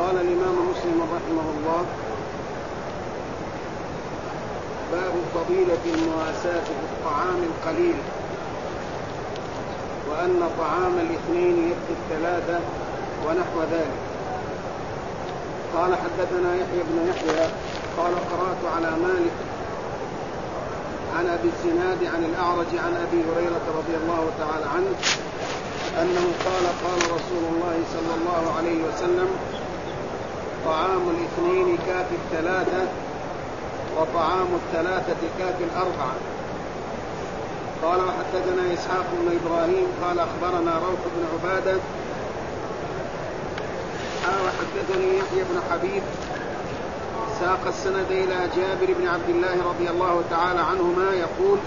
قال الإمام مسلم رحمه الله: باب فضيلة المواساة في الطعام القليل، وأن طعام الاثنين يكفي الثلاثة ونحو ذلك. قال: حدثنا يحيى بن يحيى قال: قرأت على مالك عن أبي الزناد عن الأعرج عن أبي هريرة رضي الله تعالى عنه أنه قال: قال رسول الله صلى الله عليه وسلم: طعام الاثنين كافي الثلاثة، وطعام الثلاثة كافي الأربعة. قال: وحدثنا إسحاق بن إبراهيم قال: أخبرنا روح بن عبادة وحدثني يحيى بن حبيب ساق السند إلى جابر بن عبد الله رضي الله تعالى عنهما يقول: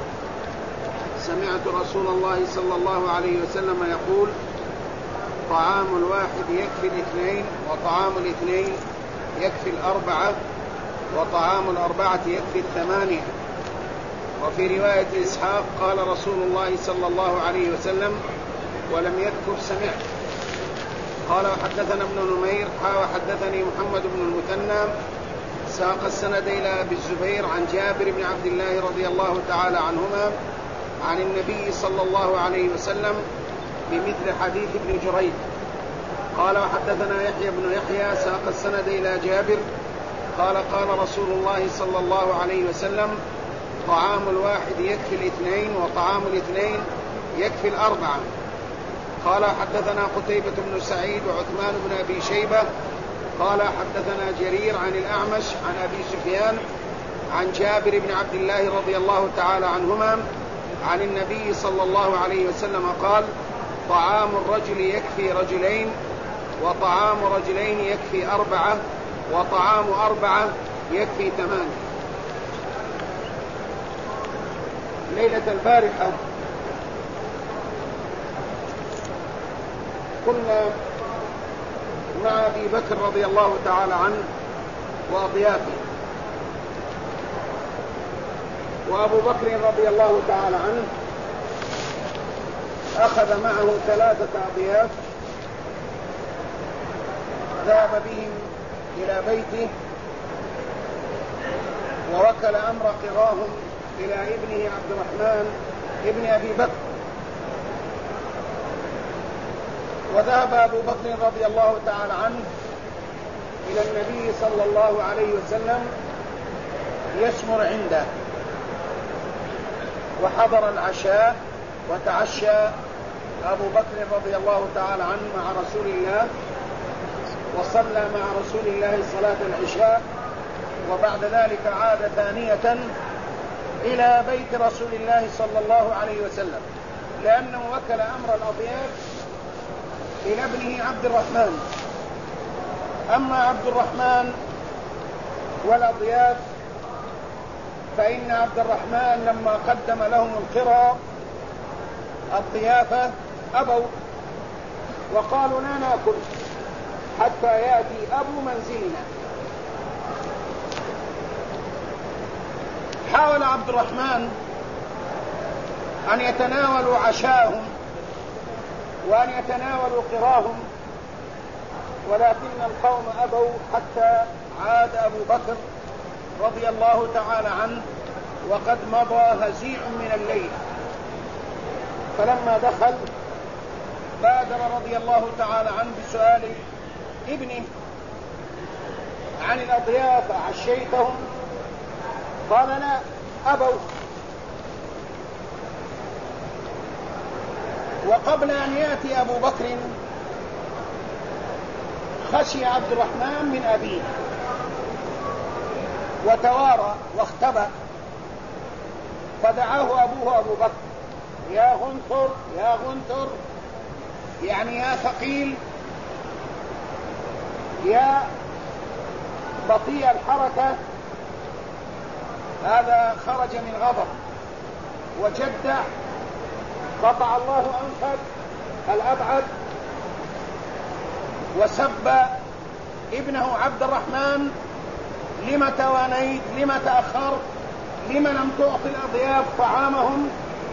سمعت رسول الله صلى الله عليه وسلم يقول: طعام الواحد يكفي الاثنين، وطعام الاثنين يكفي الأربعة، وطعام الأربعة يكفي الثمانية. وفي رواية إسحاق قال رسول الله صلى الله عليه وسلم ولم يذكر سمعت. قال: وحدثنا ابن نمير وحدثني محمد بن المثنى ساق السند إلى أبي الزبير عن جابر بن عبد الله رضي الله تعالى عنهما عن النبي صلى الله عليه وسلم بمثل حديث ابن جريج. قال: وحدثنا يحيى بن يحيى ساق السند إلى جابر قال: قال رسول الله صلى الله عليه وسلم: طعام الواحد يكفي الاثنين، وطعام الاثنين يكفي الأربعة. قال: حدثنا قتيبة بن سعيد وعثمان بن أبي شيبة قال: حدثنا جرير عن الأعمش عن أبي سفيان عن جابر بن عبد الله رضي الله تعالى عنهما عن النبي صلى الله عليه وسلم قال: طعام الرجل يكفي رجلين، وطعام رجلين يكفي أربعة، وطعام أربعة يكفي ثمانية. ليلة البارحة كنا مع أبي بكر رضي الله تعالى عنه وأضيافه، وأبو بكر رضي الله تعالى عنه أخذ معه 3 أضياف ذهب بهم إلى بيته، ووكل أمر قراهم إلى ابنه عبد الرحمن ابن أبي بكر. وذهب أبو بكر رضي الله تعالى عنه إلى النبي صلى الله عليه وسلم يسمر عنده، وحضر العشاء وتعشى أبو بكر رضي الله تعالى عنه مع رسول الله، وصلى مع رسول الله صلاة العشاء، وبعد ذلك عاد ثانية إلى بيت رسول الله صلى الله عليه وسلم، لأنه وكل أمر الأضياف إلى ابنه عبد الرحمن. أما عبد الرحمن والأضياف فإن عبد الرحمن لما قدم لهم القرى الضيافة أبوا وقالوا: لا نأكل حتى يأتي أبو منزلنا. حاول عبد الرحمن أن يتناولوا عشاءهم وأن يتناولوا قراهم، ولكن القوم أبوا حتى عاد أبو بكر رضي الله تعالى عنه وقد مضى هزيع من الليل. فلما دخل بادر رضي الله تعالى عنه بسؤال ابنه عن الأضياف: عشيتهم؟ قال: لا، أبوا. وقبل أن يأتي أبو بكر خشي عبد الرحمن من أبيه وتوارى واختبأ، فدعاه أبوه أبو بكر: يا غنثر، يا غنثر، يعني يا ثقيل، يا بطيء الحركة. هذا خرج من غضب وجدع، قطع الله أنفك الأبعد، وسب ابنه عبد الرحمن: لم توانيت؟ لم تأخرت؟ لم لم تعطي الأضياف طعامهم؟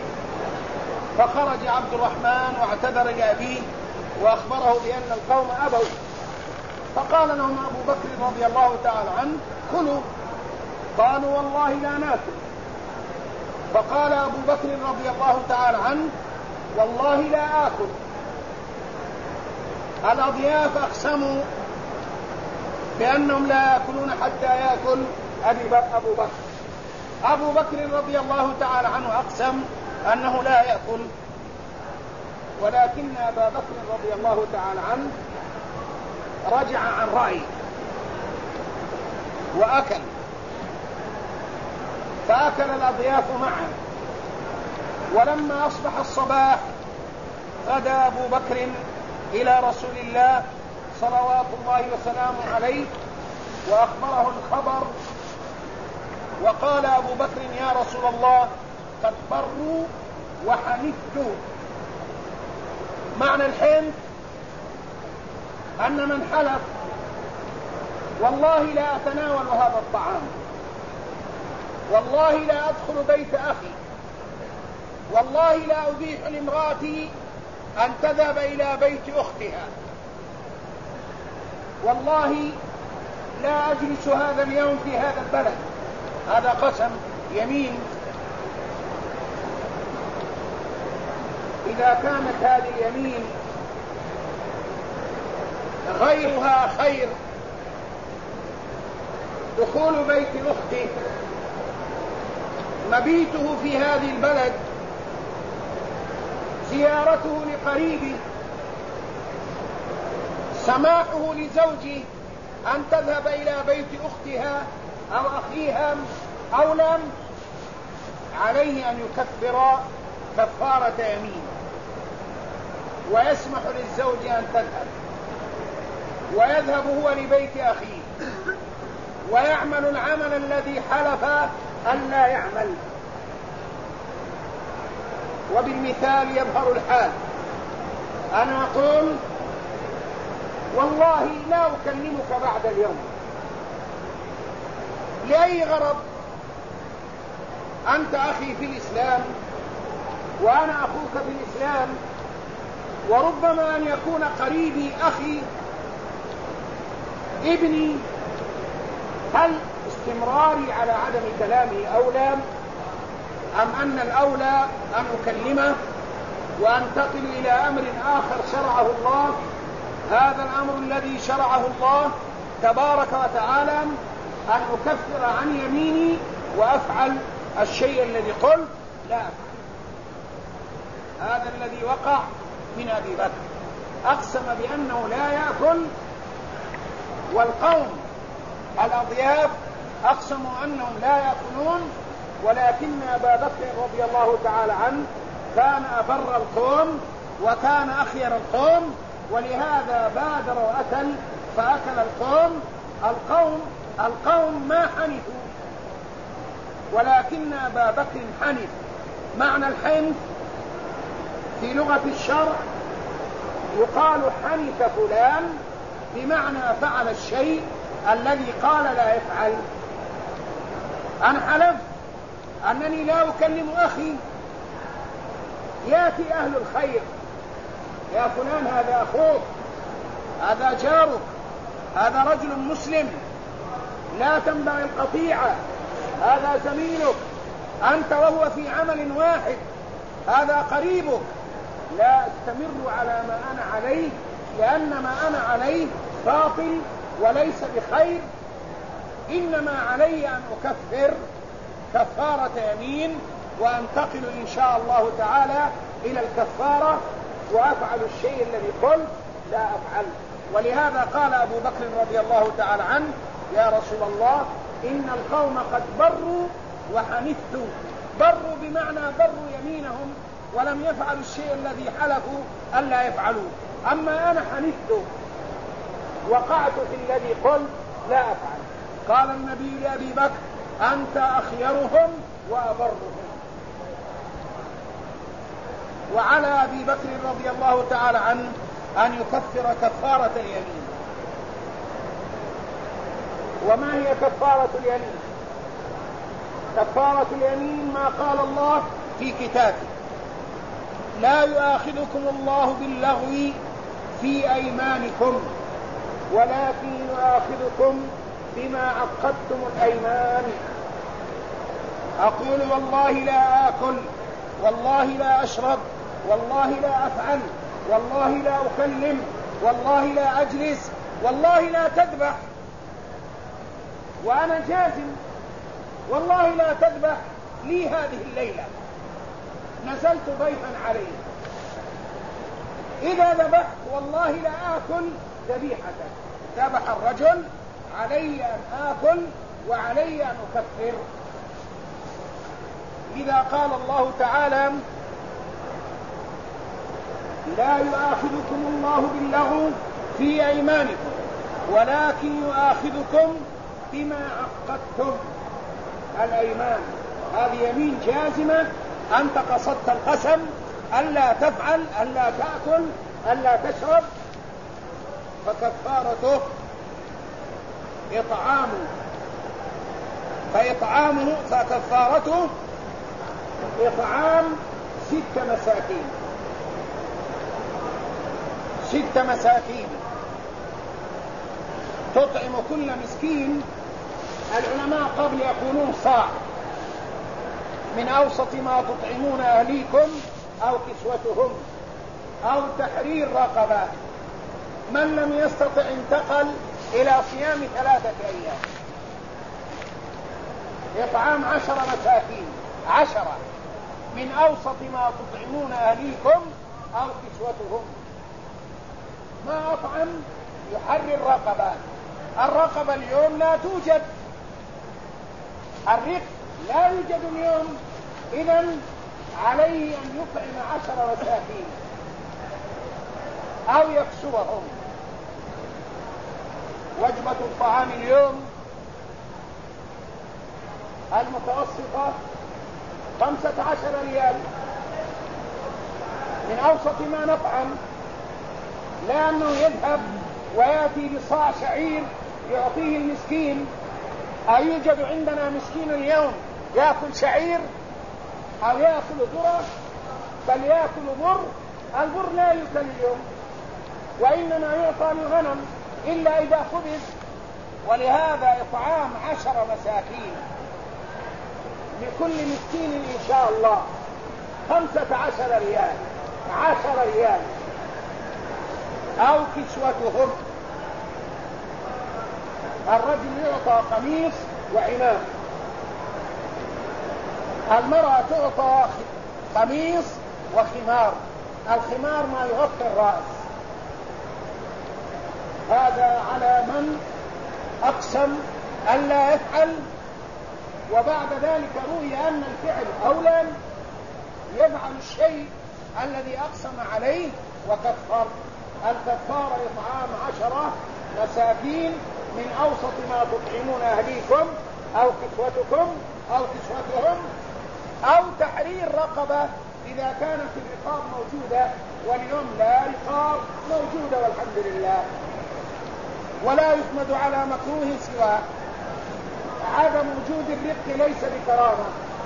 فخرج عبد الرحمن واعتذر لأبيه وأخبره بأن القوم أبوا. فقال فقال لهم أبو بكر رضي الله تعالى عنه كلوا. قالوا والله لا ناكل. فقال أبو بكر رضي الله تعالى عنه والله لا آكل. الأضياف أقسموا بأنهم لا يأكلون حتى يأكل أبو بكر. أبو بكر رضي الله تعالى عنه أقسم أنه لا يأكل، ولكن أبا بكر رضي الله تعالى عنه رجع عن رأيه وأكل، فأكل الأضياف معه. ولما أصبح الصباح غدا أبو بكر إلى رسول الله صلوات الله وسلامه عليه وأخبره الخبر، وقال أبو بكر يا رسول الله قد بروا وحنثوا. معنى الحنث أن من حلف والله لا أتناول هذا الطعام، والله لا أدخل بيت أخي، والله لا أبيح لامرأتي أن تذهب إلى بيت أختها، والله لا أجلس هذا اليوم في هذا البلد. هذا قسم يمين. إذا كانت هذه اليمين غيرها خير، دخول بيت أخته، مبيته في هذه البلد، زيارته لقريبه، سماحه لزوجه أن تذهب إلى بيت أختها أو أخيها أو لم، عليه أن يكفر كفارة يمين ويسمح للزوج أن تذهب، ويذهب هو لبيت أخيه ويعمل العمل الذي حلف أن لا يعمل. وبالمثال يظهر الحال. أنا أقول والله لا أكلمك بعد اليوم لأي غرض، أنت أخي في الإسلام وأنا أخوك في الإسلام، وربما أن يكون قريبي أخي ابني. هل استمراري على عدم كلامه أولى أم أن الأولى أن أكلمه وأنتقل إلى أمر آخر شرعه الله؟ هذا الأمر الذي شرعه الله تبارك وتعالى أن أكفر عن يميني وأفعل الشيء الذي قلت لا أفعل. هذا الذي وقع من أبي بكر، أقسم بأنه لا يأكل، والقوم الأضياف أقسموا أنهم لا يأكلون، ولكن أبا بكر رضي الله تعالى عنه كان أبر القوم وكان أخير القوم، ولهذا بادر وأكل فأكل القوم ما حنثوا، ولكن أبا بكر حنث. معنى الحنث في لغة الشرع يقال حنث فلان بمعنى فعل الشيء الذي قال لا يفعل. أنا حلفت أنني لا أكلم أخي، يأتي أهل الخير يا فلان هذا أخوك، هذا جارك، هذا رجل مسلم لا تنبغي القطيعة، هذا زميلك، أنت وهو في عمل واحد، هذا قريبك، لا استمر على ما أنا عليه، لأن ما أنا عليه باطل وليس بخير. إنما علي أن أكفر كفارة يمين وأنتقل إن شاء الله تعالى إلى الكفارة وأفعل الشيء الذي قلت لا أفعل. ولهذا قال أبو بكر رضي الله تعالى عنه يا رسول الله إن القوم قد بروا وحنثوا. بروا بمعنى بروا يمينهم ولم يفعلوا الشيء الذي حلفوا ألا يفعلوه، أما أنا حنثت وقعت في الذي قلت لا أفعل. قال النبي لأبي بكر أنت أخيرهم وأبرهم. وعلى أبي بكر رضي الله تعالى عنه أن يكفر كفارة اليمين. وما هي كفارة اليمين؟ كفارة اليمين ما قال الله في كتابه لا يؤاخذكم الله باللغو في أيمانكم ولكن يؤاخذكم بما عقدتم الأيمان. أقول والله لا آكل، والله لا أشرب، والله لا أفعل، والله لا أكلم، والله لا أجلس، والله لا تذبح، وأنا جازم والله لا تذبح لي هذه الليلة، نزلت ضيفا عليه، إذا ذبحت والله لا آكل ذبيحة. ذبح الرجل، علي أن آكل وعلي أن أكفر. إذا قال الله تعالى لا يؤاخذكم الله باللغو في أيمانكم ولكن يؤاخذكم بما عقدتم الأيمان، هذه يمين جازمة، أنت قصدت القسم ألا تفعل، ألا تأكل، ألا تشرب، فكفارته فكفارته إطعام 6 مساكين تطعم كل مسكين. العلماء قبل يقولون صاع من أوسط ما تطعمون أهليكم أو كسوتهم أو تحرير رقبة. من لم يستطع انتقل إلى صيام 3 أيام. إطعام 10 مساكين، 10 من أوسط ما تطعمون أهليكم أو كسوتهم. ما أطعم يحرر رقبة. الرقبة اليوم لا توجد، الرق لا يوجد اليوم، إذن عليه أن يطعم 10 مساكين أو يكسوهم. وجبة الطعام اليوم المتوسطة 15 ريال من أوسط ما نطعم، لأنه يذهب ويأتي بصاع شعير يعطيه المسكين. أيوجد عندنا مسكين اليوم يأكل شعير أو يأكل ذرة؟ بل يأكل بر. البر لا يؤكل اليوم، وإنما يعطى للغنم إلا إذا خبز. ولهذا إطعام 10 مساكين لكل مسكين إن شاء الله 15 ريال، 10 ريال، أو كسوتهم. الرجل يعطى قميص وعمام، المرأة تعطى قميص وخمار. الخمار ما يغطي الرأس. هذا على من أقسم ألا يفعل، وبعد ذلك روي أن الفعل أولى، يفعل الشيء الذي أقسم عليه وكفر. الكفارة إطعام 10 مساكين من أوسط ما تطعمون أهليكم أو كسوتكم أو كسوتهم أو تحرير رقبة إذا كانت الرقاب موجودة، واليوم لا رقاب موجودة والحمد لله. ولا يحمد على مكروه سواه. عدم وجود الرق ليس بكرامة،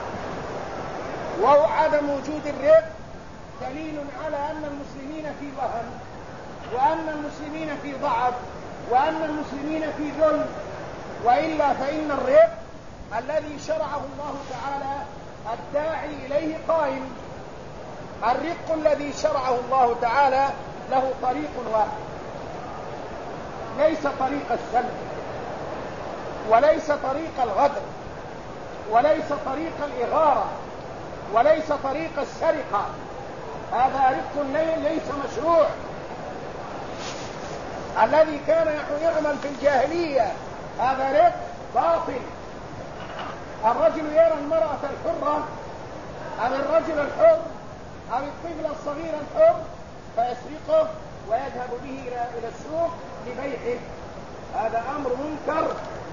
وعدم وجود الرق دليل على أن المسلمين في وهن، وأن المسلمين في ضعف، وأن المسلمين في ذل. وإلا فإن الرق الذي شرعه الله تعالى الداعي إليه قائم. الرق الذي شرعه الله تعالى له طريق واحد، ليس طريق السلب، وليس طريق الغدر، وليس طريق الإغارة، وليس طريق السرقة. هذا رق ليس مشروع. الذي كان يعمل في الجاهلية هذا رق باطل. الرجل يرى المرأة الحرة أو الرجل الحر أو الطفل الصغير الحر فيسرقه ويذهب به إلى السوق لبيعه. هذا أمر منكر.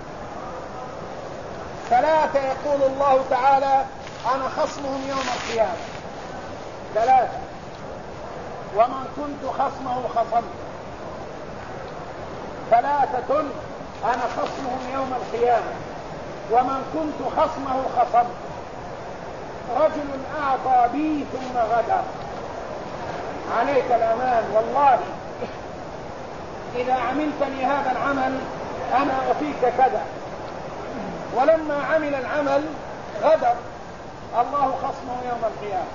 3 يقول الله تعالى أنا خصمهم يوم القيامة. 3 ومن كنت خصمه خصمت. 3 أنا خصمهم يوم القيامة ومن كنت خصمه خصمت. رجل أعطى بي ثم غدر. عليك الأمان والله. إذا عملتني هذا العمل أنا أعطيك كذا، ولما عمل العمل غدر، الله خصمه يوم القيامة.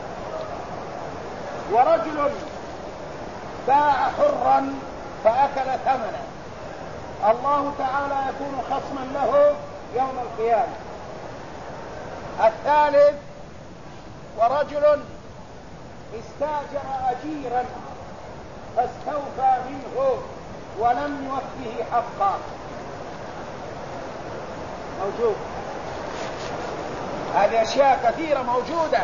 ورجل باع حرا فأكل ثمنه، الله تعالى يكون خصما له يوم القيامة. الثالث: ورجل استاجر أجيرا فاستوفى منه ولم يوفه حقا. موجود، هذه أشياء كثيرة موجودة.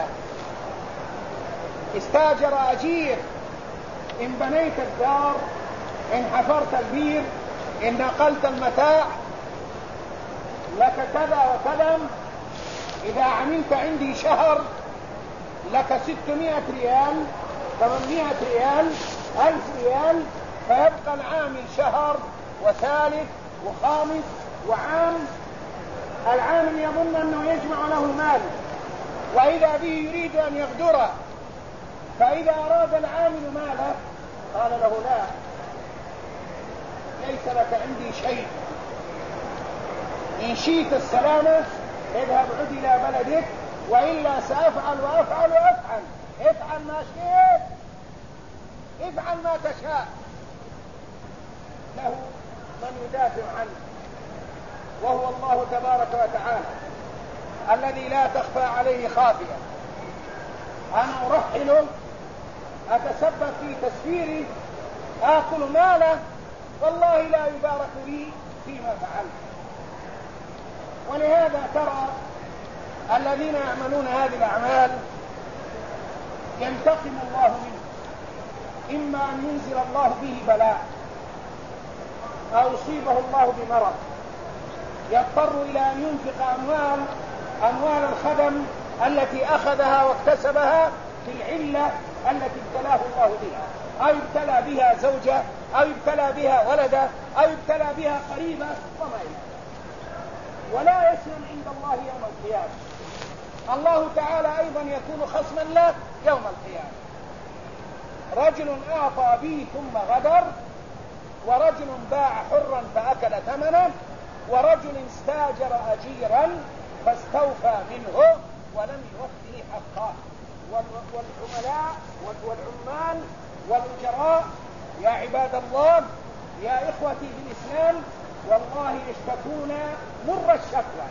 استاجر أجير، إن بنيت الدار، إن حفرت البير، إن نقلت المتاع، لك كذا وكذا. إذا عملت عندي شهر لك 600 ريال، 800 ريال، 1000 ريال، فيبقى العامل شهر وثالث وخامس وعام. العامل يظن أنه يجمع له مال، وإذا به يريد أن يغدره، فإذا أراد العامل ماله قال له: لا، ليس لك عندي شيء، إن شئت السلامة اذهب عد إلى بلدك، وإلا سأفعل وأفعل وأفعل. افعل ما شئت، افعل ما تشاء. له من يدافع عنه، وهو الله تبارك وتعالى الذي لا تخفى عليه خافية. أنا أرحل، أتسبب في تسفيري، آكل ماله، والله لا يبارك لي فيما فعلت. ولهذا ترى الذين يعملون هذه الأعمال ينتقم الله منه، إما أن ينزل الله به بلاء، أو يصيبه الله بمرض، يضطر إلى أن ينفق أموال الخدم التي أخذها واكتسبها في العلة التي ابتلاه الله بها، أو ابتلى بها زوجة، أو ابتلى بها ولده، أو ابتلى بها قريبة، وما إلى ذلك. ولا يسلم عند الله يوم القيامة. الله تعالى أيضا يكون خصما له يوم القيامة. رجل أعطى به ثم غدر، ورجل باع حرا فأكل ثمنه، ورجل استاجر أجيرا فاستوفى منه ولم يوفه حقه. والعملاء والعمال والأجراء يا عباد الله، يا إخوتي في الإسلام، والله يشتكون مر الشكوى،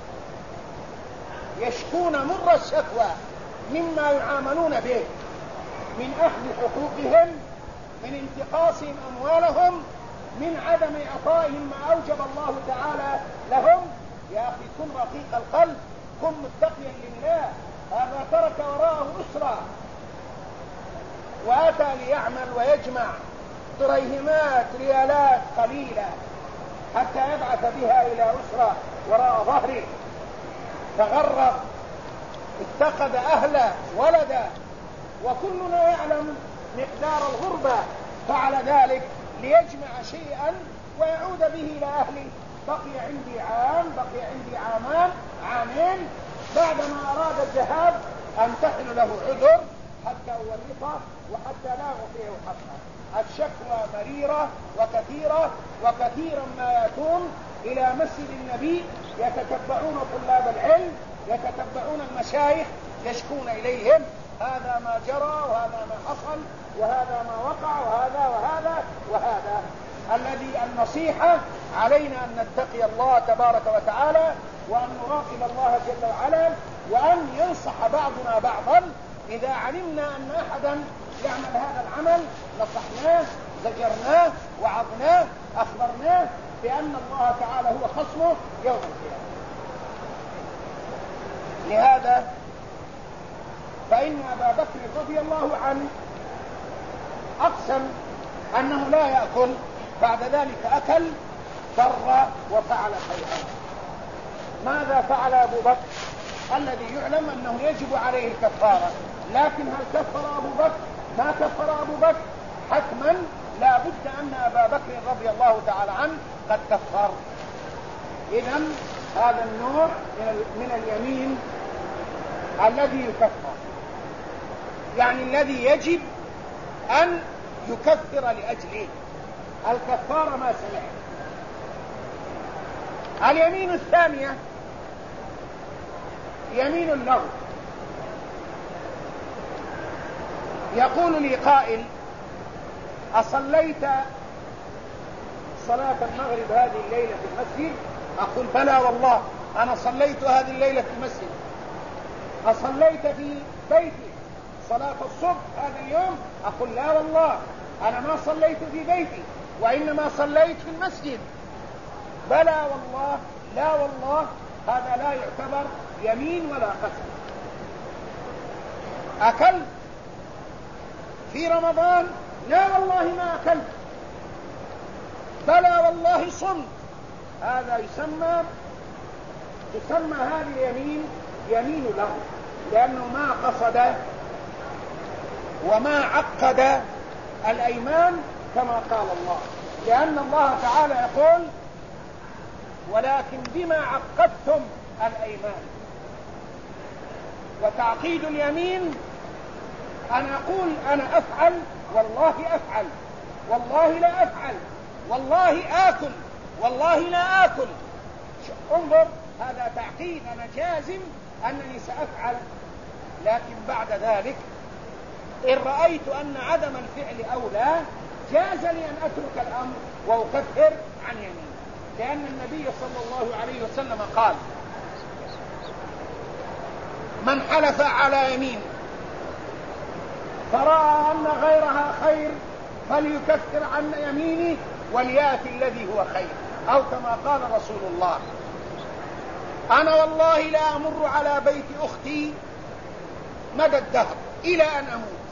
يشكون مر الشكوى مما يعاملون به، من أخذ حقوقهم، من انتقاصهم أموالهم، من عدم إعطائهم ما أوجب الله تعالى لهم. يا أخي كن رقيق القلب، كن متقيا لله. هذا ترك وراءه أسرة وأتى ليعمل ويجمع دريهمات ريالات قليلة حتى يبعث بها إلى أسرة وراء ظهره. تغرب، اتخذ أهله ولدا، وكلنا يعلم مقدار الغربة. فعل ذلك ليجمع شيئا ويعود به إلى أهله. بقي عندي عام، بقي عندي عامان، عامين، بعدما أراد الذهاب أمتحن له عذر حتى أورطه وحتى لا أعطيه حقه. الشكوى مريرة وكثيرة، وكثيرا ما يأتون إلى مسجد النبي يتتبعون طلاب العلم، يتتبعون المشايخ، يشكون إليهم هذا ما جرى وهذا ما حصل وهذا ما وقع وهذا وهذا وهذا. النصيحة علينا أن نتقي الله تبارك وتعالى، وأن نراقب الله جل وعلا، وأن ينصح بعضنا بعضا. إذا علمنا أن أحدا يعمل هذا العمل نصحناه، زجرناه، وعظناه، أخبرناه بأن الله تعالى هو خصمه يوم القيامة. لهذا فإن أبا بكر رضي الله عنه أقسم أنه لا يأكل، بعد ذلك أكل، فر وفعل خيرا. ماذا فعل أبو بكر؟ الذي يعلم أنه يجب عليه الكفارة، لكن هل كفر أبو بكر؟ ما كفر أبو بكر، حتما لا بد أن أبا بكر رضي الله تعالى عنه قد كفر. إذن هذا النوع من اليمين الذي يكفر، يعني الذي يجب أن يكفر لأجله. الكفارة ما سمعت. اليمين الثانية يمين اللغو. يقول لي قائل: أصليت صلاة المغرب هذه الليلة في المسجد؟ أقول: بلى والله أنا صليت هذه الليلة في المسجد. أصليت في بيتي صلاة الصبح هذا اليوم؟ أقول: لا والله أنا ما صليت في بيتي وإنما صليت في المسجد. بلى والله، لا والله، هذا لا يعتبر يمين ولا قسم. أكلت في رمضان؟ لا والله ما أكلت. بلى والله صمت. هذا تسمى هذه اليمين يمين له، لأنه ما قصد وما عقد الأيمان كما قال الله، لأن الله تعالى يقول: ولكن بما عقدتم الأيمان. وتعقيد اليمين أن أقول أنا أفعل والله أفعل، والله لا أفعل، والله آكل، والله لا آكل. انظر، هذا تعقيد، أنا جازم أنني سأفعل، لكن بعد ذلك إن رأيت أن عدم الفعل أولى جاز لي أن أترك الأمر وأكفر عن يمين، لأن النبي صلى الله عليه وسلم قال: من حلف على يمين فرأى أن غيرها خير فليكفر عن يمينه وليأتي الذي هو خير، أو كما قال رسول الله: أنا والله لا أمر على بيت أختي مدى الدهر إلى أن أموت،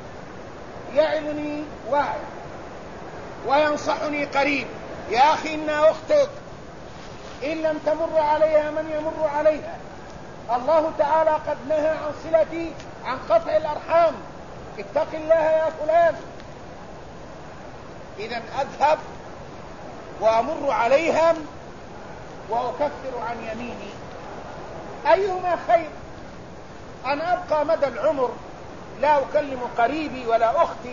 يعظني واعظ وينصحني قريب: يا أخي إنها أختك، إن لم تمر عليها من يمر عليها، الله تعالى قد نهى عن صلتي، عن قطع الأرحام، اتق الله يا فلان. إذن أذهب وأمر عليهم وأكفر عن يميني. أيهما خير؟ أن أبقى مدى العمر لا أكلم قريبي ولا أختي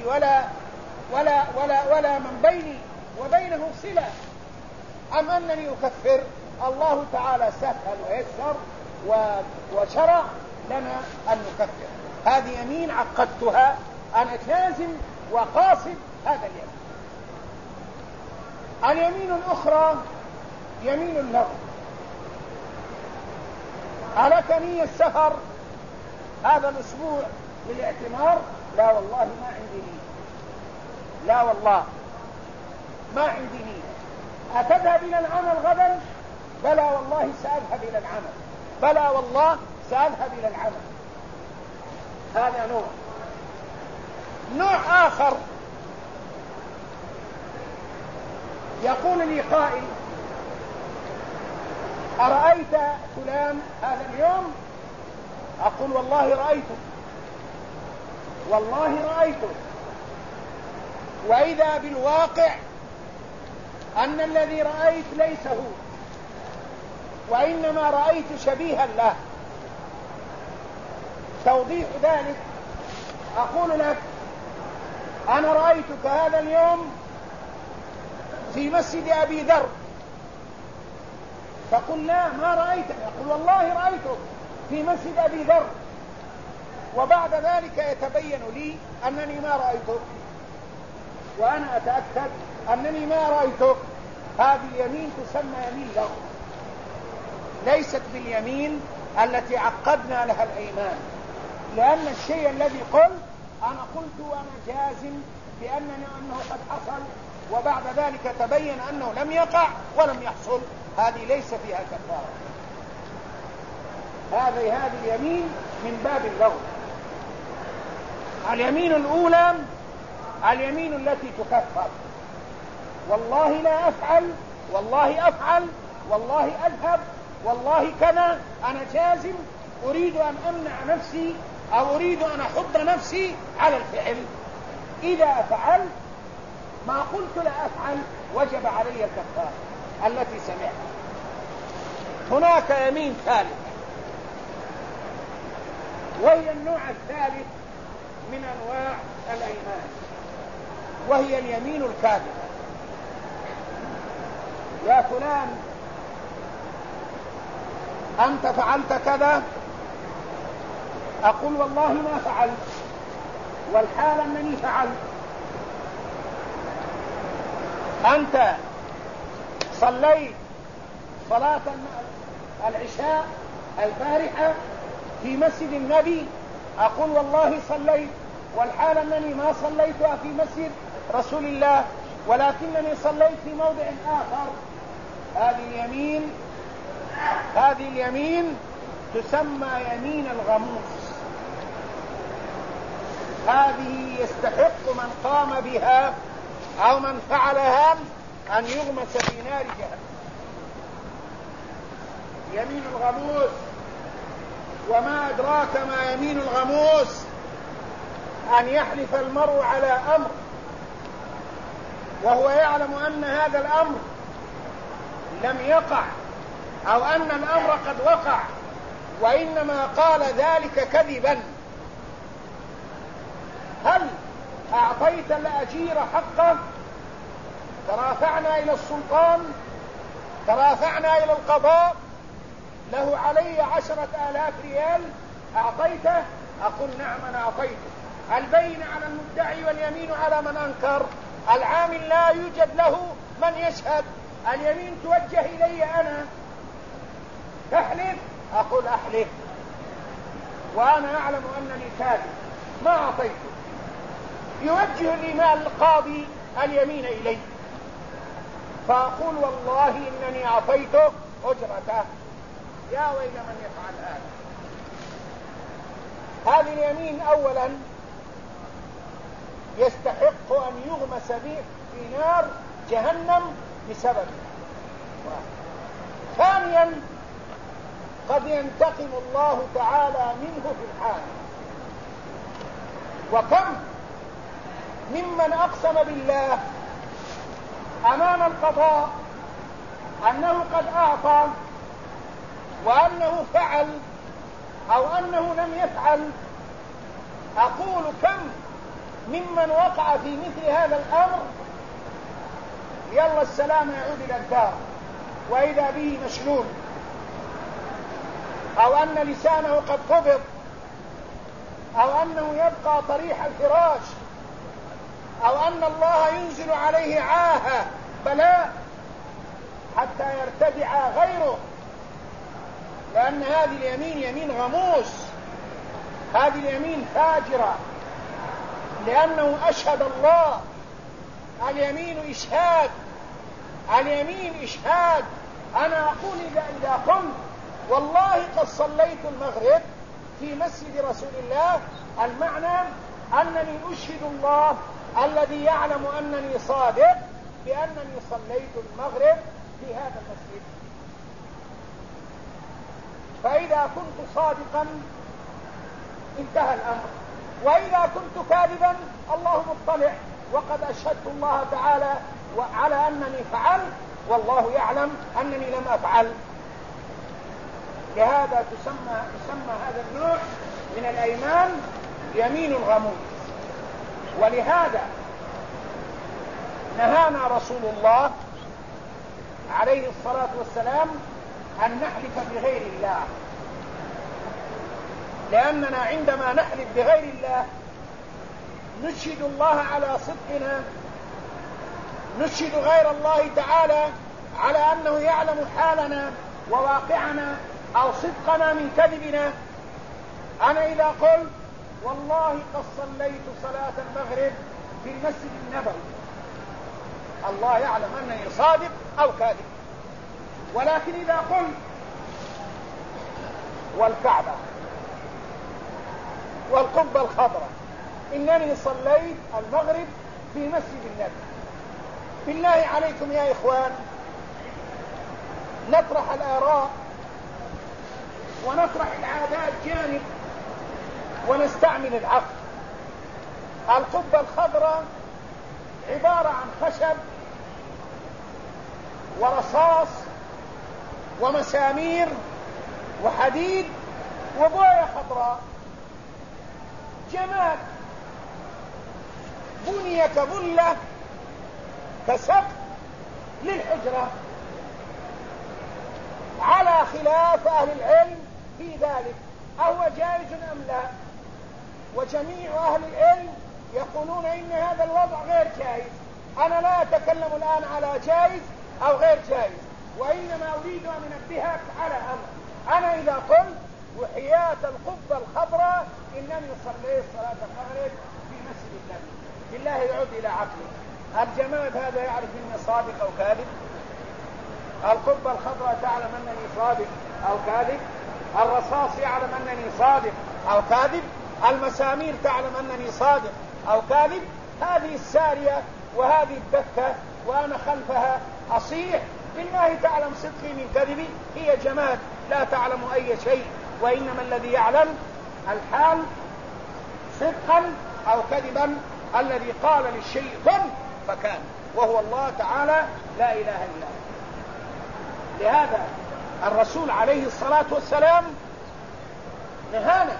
ولا من بيني وبينه صلة، أم أنني أكفر؟ الله تعالى سهل ويسر وشرع لنا أن نكفر. هذه يمين عقدتها، أنا جازم وقاصد هذا اليمين. اليمين الأخرى يمين اللغو. ألكني السفر هذا الأسبوع للاعتمار؟ لا والله ما عندي نية، لا والله ما عندي نية. أتذهب إلى العمل غدا؟ بلى والله سأذهب إلى العمل، بلى والله سأذهب إلى العمل. هذا نوع آخر. يقول لي قائل: أرأيت فلان هذا اليوم؟ أقول: والله رأيته، والله رأيته. وإذا بالواقع أن الذي رأيت ليس هو، وإنما رأيت شبيها له. توضيح ذلك: أقول لك: أنا رأيتك هذا اليوم في مسجد أبي ذر. فقل: لا ما رأيتك. يقول: والله رأيتك في مسجد أبي ذر. وبعد ذلك يتبين لي أنني ما رأيتك، وأنا أتأكد أنني ما رأيتك. هذه اليمين تسمى يمين لغو، ليست باليمين التي عقدنا لها الأيمان، لأن الشيء الذي أنا قلت وأنا جازم أنه قد حصل، وبعد ذلك تبين أنه لم يقع ولم يحصل، هذه ليس فيها كفارة. هذه اليمين من باب اللغو. اليمين الأولى اليمين التي تكفر: والله لا أفعل، والله أفعل، والله أذهب، والله كذا، أنا جازم، أريد أن أمنع نفسي أو أريد أن أحض نفسي على الفعل. إذا فعلت ما قلت لا أفعل وجب علي الكفارة التي سمعت. هناك يمين ثالث، وهي النوع الثالث من أنواع الأيمان، وهي اليمين الكاذبة. يا فلان أنت فعلت كذا، أقول والله ما فعلت والحال أنني فعلت. أنت صليت صلاة العشاء البارحة في مسجد النبي، أقول والله صليت والحال أنني ما صليتها في مسجد رسول الله ولكنني صليت في موضع آخر. هذه اليمين تسمى يمين الغموس. هذه يستحق من قام بها أو من فعلها أن يغمس في نار جهنم. يمين الغموس، وما أدراك ما يمين الغموس، أن يحلف المرء على أمر وهو يعلم أن هذا الأمر لم يقع أو أن الأمر قد وقع وإنما قال ذلك كذبا. هل أعطيت الأجير حقه؟ ترافعنا إلى السلطان، ترافعنا إلى القضاء، له علي 10,000 ريال، أعطيته؟ أقول نعم أنا أعطيته. البين على المدعي واليمين على من أنكر. العامل لا يوجد له من يشهد، اليمين توجه إلي أنا. تحلف؟ أقول أحلف وأنا أعلم أنني كاذب ما أعطيته. يوجه لي القاضي اليمين إلي، فأقول والله إنني أعطيته أجرته. يا ويل من يفعل هذا. هذه اليمين أولا يستحق أن يغمس به في نار جهنم بسببه. ثانيا قد ينتقم الله تعالى منه في الحال. وكم ممن أقسم بالله أمام القضاء أنه قد أعطى وأنه فعل أو أنه لم يفعل. أقول كم ممن وقع في مثل هذا الأمر يلا السلام يعود إلى الدار وإذا به مشلول، أو أن لسانه قد قبض، أو أنه يبقى طريح الفراش، أو أن الله ينزل عليه عاهة بلاء حتى يرتدع غيره. لأن هذه اليمين يمين غموس، هذه اليمين فاجرة، لأنه أشهد الله. اليمين إشهاد، اليمين إشهاد. أنا أقول إذا قلت والله قد صليت المغرب في مسجد رسول الله، المعنى أنني أشهد الله الذي يعلم أنني صادق بأنني صليت المغرب في هذا المسجد. فإذا كنت صادقا انتهى الأمر، وإذا كنت كاذبا الله مطلع وقد أشهدت الله تعالى على أنني فعلت والله يعلم أنني لم أفعل. لهذا تسمى هذا النوع من الأيمان يمين الغموس. ولهذا نهانا رسول الله عليه الصلاة والسلام أن نحلف بغير الله، لأننا عندما نحلف بغير الله نشهد الله على صدقنا، نشهد غير الله تعالى على أنه يعلم حالنا وواقعنا أو صدقنا من كذبنا. أنا إذا قلت والله قد صليت صلاة المغرب في المسجد النبوي، الله يعلم أنني صادق أو كاذب. ولكن إذا قلت والكعبة والقبة الخضراء إنني صليت المغرب في مسجد النبي، بالله عليكم يا إخوان نطرح الآراء ونطرح العادات جانب ونستعمل العقل. القبة الخضراء عبارة عن خشب ورصاص ومسامير وحديد وبوية خضراء، جماد بني كبلة كسقف للحجرة. خلاف أهل العلم في ذلك، أهو جائز أم لا؟ وجميع أهل العلم يقولون إن هذا الوضع غير جائز. أنا لا أتكلم الآن على جائز أو غير جائز، وإنما أريد أن أنبهك على أمر. أنا إذا قلت وحياة القبة الخضراء إنني صليت صلاة المغرب في مسجد النبي، بالله يعود إلى عقله، الجماد هذا يعرف إني صادق أو كاذب؟ القبة الخضراء تعلم أنني صادق أو كاذب؟ الرصاص يعلم أنني صادق أو كاذب؟ المسامير تعلم أنني صادق أو كاذب؟ هذه السارية وهذه الدكة وأنا خلفها أصيح، بالله تعلم صدقي من كذبي؟ هي جماد لا تعلم أي شيء، وإنما الذي يعلم الحال صدقا أو كذبا الذي قال للشيء كن فكان، وهو الله تعالى لا إله إلا هو. لهذا الرسول عليه الصلاة والسلام نهانا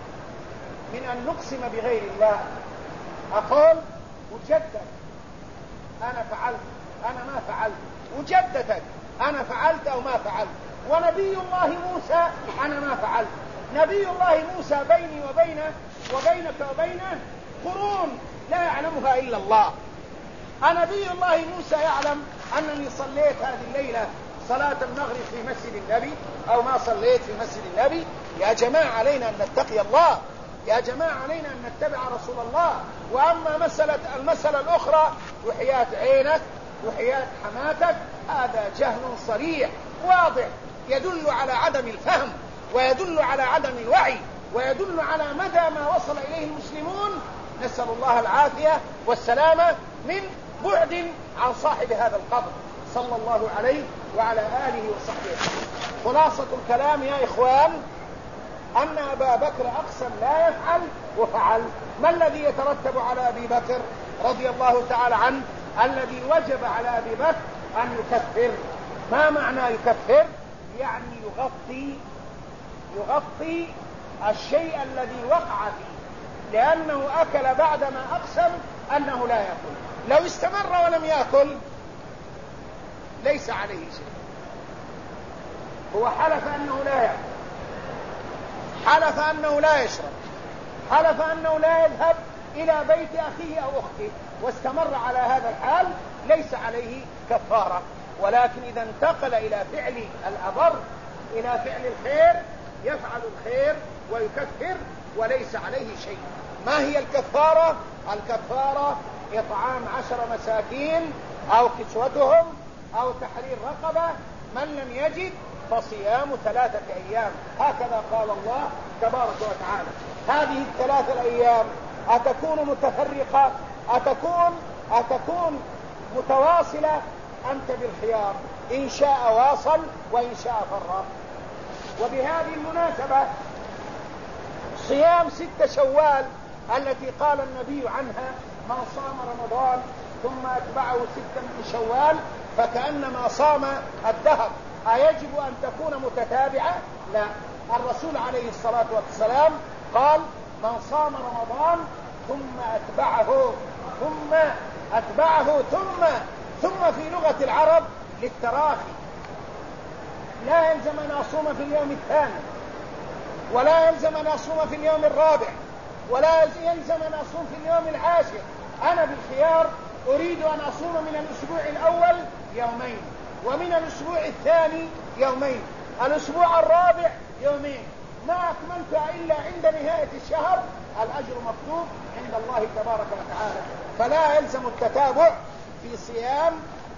من أن نقسم بغير الله. أقول وجدت أنا فعلت، أنا ما فعلت، وجدتك أنا فعلت أو ما فعلت، ونبي الله موسى أنا ما فعلت. نبي الله موسى بيني وبينه وبينك وبينه قرون لا يعلمها إلا الله. نبي الله موسى يعلم أنني صليت هذه الليلة صلاة المغرب في مسجد النبي أو ما صليت في مسجد النبي. يا جماعة علينا أن نتقي الله، يا جماعة علينا أن نتبع رسول الله. وأما المسألة الأخرى وحياة عينك وحياة حماتك، هذا جهل صريح واضح يدل على عدم الفهم ويدل على عدم الوعي ويدل على مدى ما وصل إليه المسلمون، نسأل الله العافية والسلامة، من بعد عن صاحب هذا القبر صلى الله عليه وعلى آله وصحبه. خلاصة الكلام يا إخوان أن أبا بكر أقسم لا يفعل وفعل. ما الذي يترتب على أبي بكر رضي الله تعالى عنه؟ الذي وجب على أبي بكر أن يكفر. ما معنى يكفر؟ يعني يغطي الشيء الذي وقع فيه، لأنه أكل بعدما أقسم أنه لا يأكل. لو استمر ولم يأكل ليس عليه شيء. هو حلف أنه لا يأكل، حلف أنه لا يشرب، حلف أنه لا يذهب إلى بيت أخيه أو أخته، واستمر على هذا الحال، ليس عليه كفارة. ولكن إذا انتقل إلى فعل الأضر إلى فعل الخير يفعل الخير ويكفر وليس عليه شيء. ما هي الكفارة؟ الكفارة إطعام 10 مساكين أو كسوتهم أو تحرير رقبة، من لم يجد فصيام 3 أيام، هكذا قال الله تبارك وتعالى. هذه ال3 الأيام أتكون متفرقة، أتكون متواصلة؟ أنت بالخيار، إن شاء واصل وإن شاء فرق. وبهذه المناسبة صيام 6 شوال التي قال النبي عنها من صام رمضان ثم أتبعه 6 من شوال فكأنما صام الدهر، أيجب أن تكون متتابعة؟ لا، الرسول عليه الصلاة والسلام قال من صام رمضان ثم أتبعه ثم في لغة العرب للتراخي، لا يلزم أن أصوم في اليوم الثاني، ولا يلزم أن أصوم في اليوم الرابع، ولا يلزم أن أصوم في اليوم العاشر. أنا بالخيار أريد أن أصوم من الأسبوع الأول يومين، ومن الأسبوع الثاني يومين، الأسبوع الرابع يومين، ما أكملتها إلا عند نهاية الشهر الأجر مكتوب عند الله تبارك وتعالى. فلا يلزم التتابع في صيام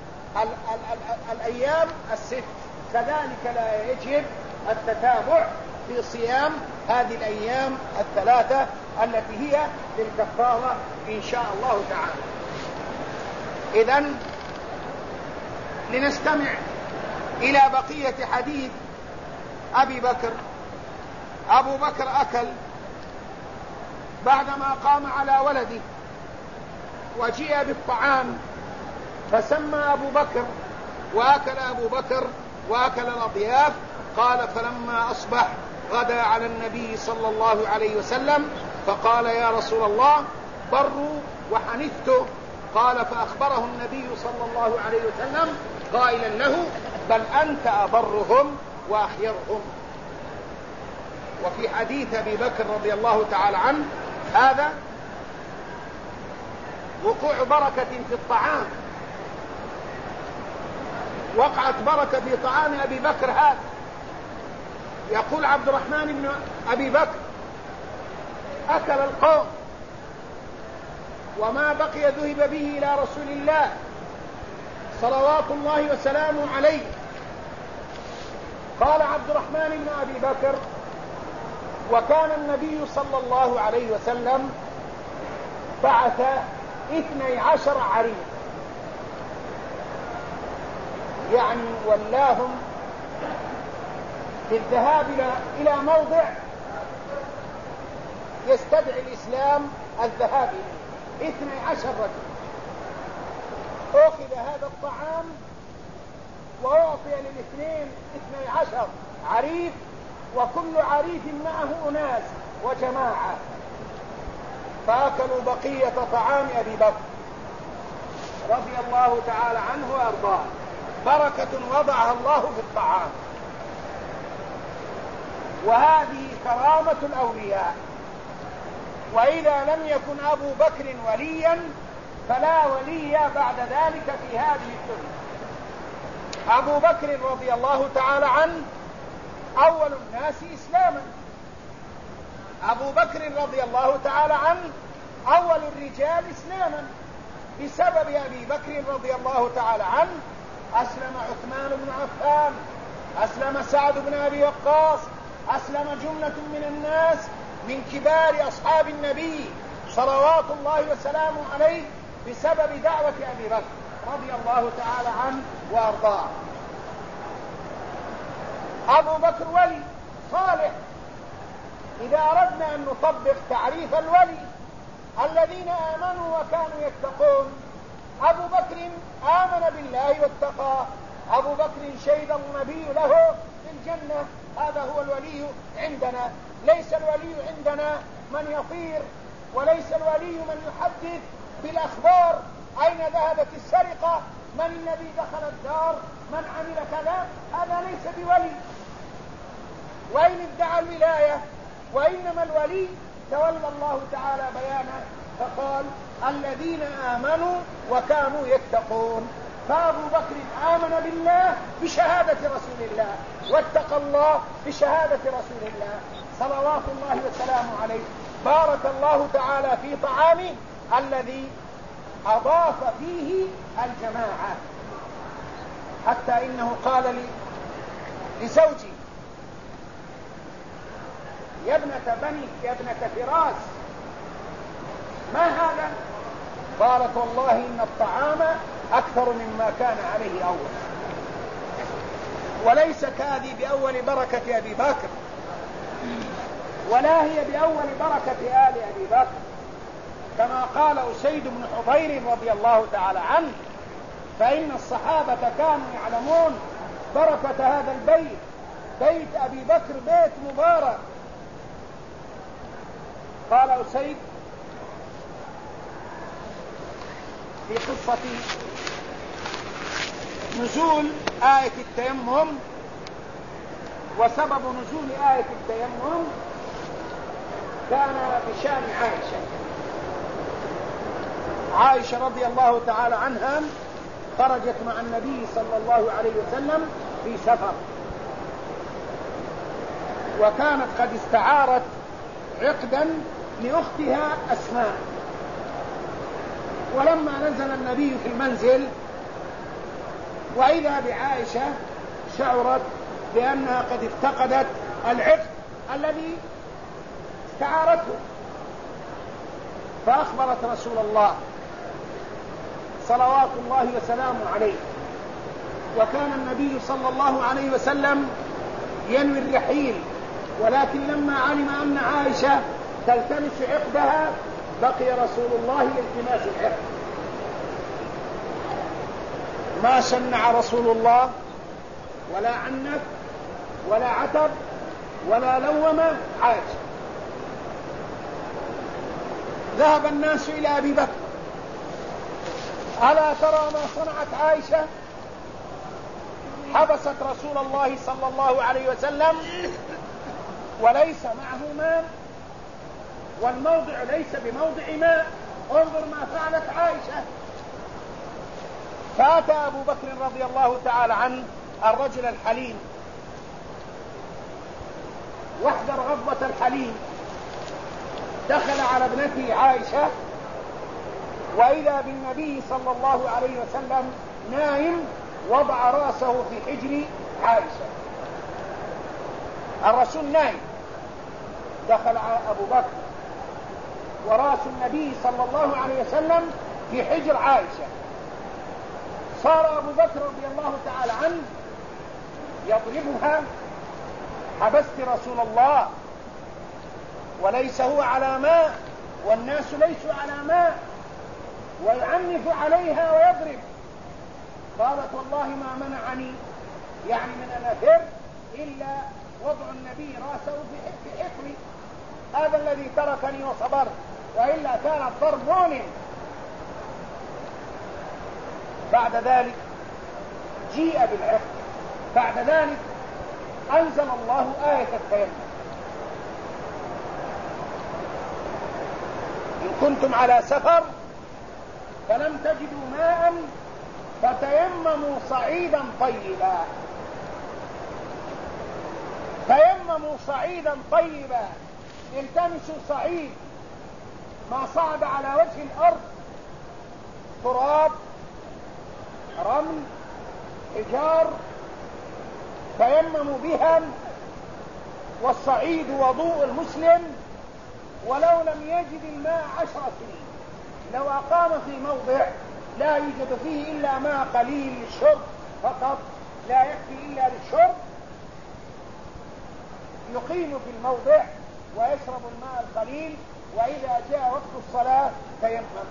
الأيام ال6، كذلك لا يجب التتابع في صيام هذه الأيام ال3 التي هي للكفارة إن شاء الله تعالى. إذن لنستمع إلى بقية حديث أبي بكر. أبو بكر أكل بعدما قام على ولده وجيء بالطعام فسمى أبو بكر وأكل أبو بكر وأكل الأضياف. قال فلما أصبح غدا على النبي صلى الله عليه وسلم فقال يا رسول الله بروا وحنثت. قال فأخبره النبي صلى الله عليه وسلم قائلا له بل أنت أبرهم وأخيرهم. وفي حديث أبي بكر رضي الله تعالى عنه هذا وقوع بركة في الطعام، وقعت بركة في طعام أبي بكر هذا. يقول عبد الرحمن بن أبي بكر: أكل القوم وما بقي ذهب به إلى رسول الله صلوات الله وسلامه عليه. قال عبد الرحمن بن أبي بكر: وكان النبي صلى الله عليه وسلم بعث 12 عريس، يعني ولاهم للذهاب إلى موضع يستدعي الإسلام الذهاب إليه. 12 رجل أخذ هذا الطعام وأعطي للاثنين 12 عريف، وكل عريف معه أناس وجماعة، فأكلوا بقية طعام أبي بكر رضي الله تعالى عنه وأرضاه. بركة وضعها الله في الطعام. وهذه كرامة الأولياء. وإذا لم يكن أبو بكر وليا فلا ولي بعد ذلك في هذه الدنيا. أبو بكر رضي الله تعالى عنه أول الناس إسلاما. أبو بكر رضي الله تعالى عنه أول الرجال إسلاما. بسبب أبي بكر رضي الله تعالى عنه أسلم عثمان بن عفان، أسلم سعد بن أبي وقاص، أسلم جملة من الناس من كبار أصحاب النبي صلوات الله وسلامه عليه بسبب دعوة أبي بكر رضي الله تعالى عنه وأرضاه. أبو بكر ولي صالح. إذا أردنا أن نطبق تعريف الولي: الذين آمنوا وكانوا يتقون. أبو بكر آمن بالله واتقى. أبو بكر شهد النبي له بالجنة. هذا هو الولي عندنا. ليس الولي عندنا من يطير، وليس الولي من يحدث بالأخبار: أين ذهبت السرقة، من الذي دخل الدار، من عمل كذا. هذا ليس بولي. وإن ادعى الولاية، وإنما الولي تولى الله تعالى بيانه فقال: الذين آمنوا وكانوا يتقون. فأبو بكر آمن بالله بشهادة رسول الله، واتقى الله بشهادة رسول الله صلوات الله وسلامه عليه. بارك الله تعالى في طعامه الذي أضاف فيه الجماعة، حتى إنه قال لزوجي: يا ابنة بني، يا ابنة فراس، ما هذا؟ قالت: والله إن الطعام أكثر مما كان عليه أول. وليست هذه بأول بركة أبي بكر، ولا هي بأول بركة آل أبي بكر، كما قال أسيد بن حضير رضي الله تعالى عنه: فإن الصحابة كانوا يعلمون بركة هذا البيت. بيت أبي بكر بيت مبارك. قال أسيد في قصة نزول آية التيمم وسبب نزول آية التيمم كان بشأن عائشة رضي الله تعالى عنها خرجت مع النبي صلى الله عليه وسلم في سفر، وكانت قد استعارت عقدا لأختها أسماء. ولما نزل النبي في المنزل وإذا بعائشة شعرت بأنها قد افتقدت العقد الذي استعارته، فأخبرت رسول الله صلوات الله وسلامه عليه. وكان النبي صلى الله عليه وسلم ينوي الرحيل، ولكن لما علم أن عائشة تلتمس عقدها بقي رسول الله لالتماس العقد. ما شنع رسول الله ولا عنف ولا عتب ولا لوم عائشة. ذهب الناس إلى أبي بكر: ألا ترى ما صنعت عائشة؟ حبست رسول الله صلى الله عليه وسلم وليس معه ماء، والموضع ليس بموضع ماء. انظر ما فعلت عائشة. فأتى أبو بكر رضي الله تعالى عنه الرجل الحليم، واحذر غضبة الحليم. دخل على ابنته عائشة وإذا بالنبي صلى الله عليه وسلم نائم وضع رأسه في حجر عائشة. الرسول نائم، دخل أبو بكر ورأس النبي صلى الله عليه وسلم في حجر عائشة. صار أبو بكر رضي الله تعالى عنه يضربها: حبست رسول الله وليس هو على ماء والناس ليسوا على ماء، ويعنف عليها ويضرب. قالت: والله ما منعني يعني من أن أفر إلا وضع النبي رأسه في حقري، هذا الذي تركني وصبرت، وإلا كان الضرب مؤلم. بعد ذلك جيء بالعقد. بعد ذلك أنزل الله آية التيمم: إن كنتم على سفر فلم تجدوا ماء فتيمموا صعيدا طيبا. تيمموا صعيدا طيبا، التمسوا صعيد ما صعد على وجه الأرض، تراب، رمل، حجار، تيمموا بها. والصعيد وضوء المسلم ولو لم يجد الماء 10 سنين. لو أقام في موضع لا يوجد فيه إلا ماء قليل للشرب فقط، لا يكفي إلا للشرب، يقيم في الموضع ويشرب الماء القليل، وإذا جاء وقت الصلاة تيمم،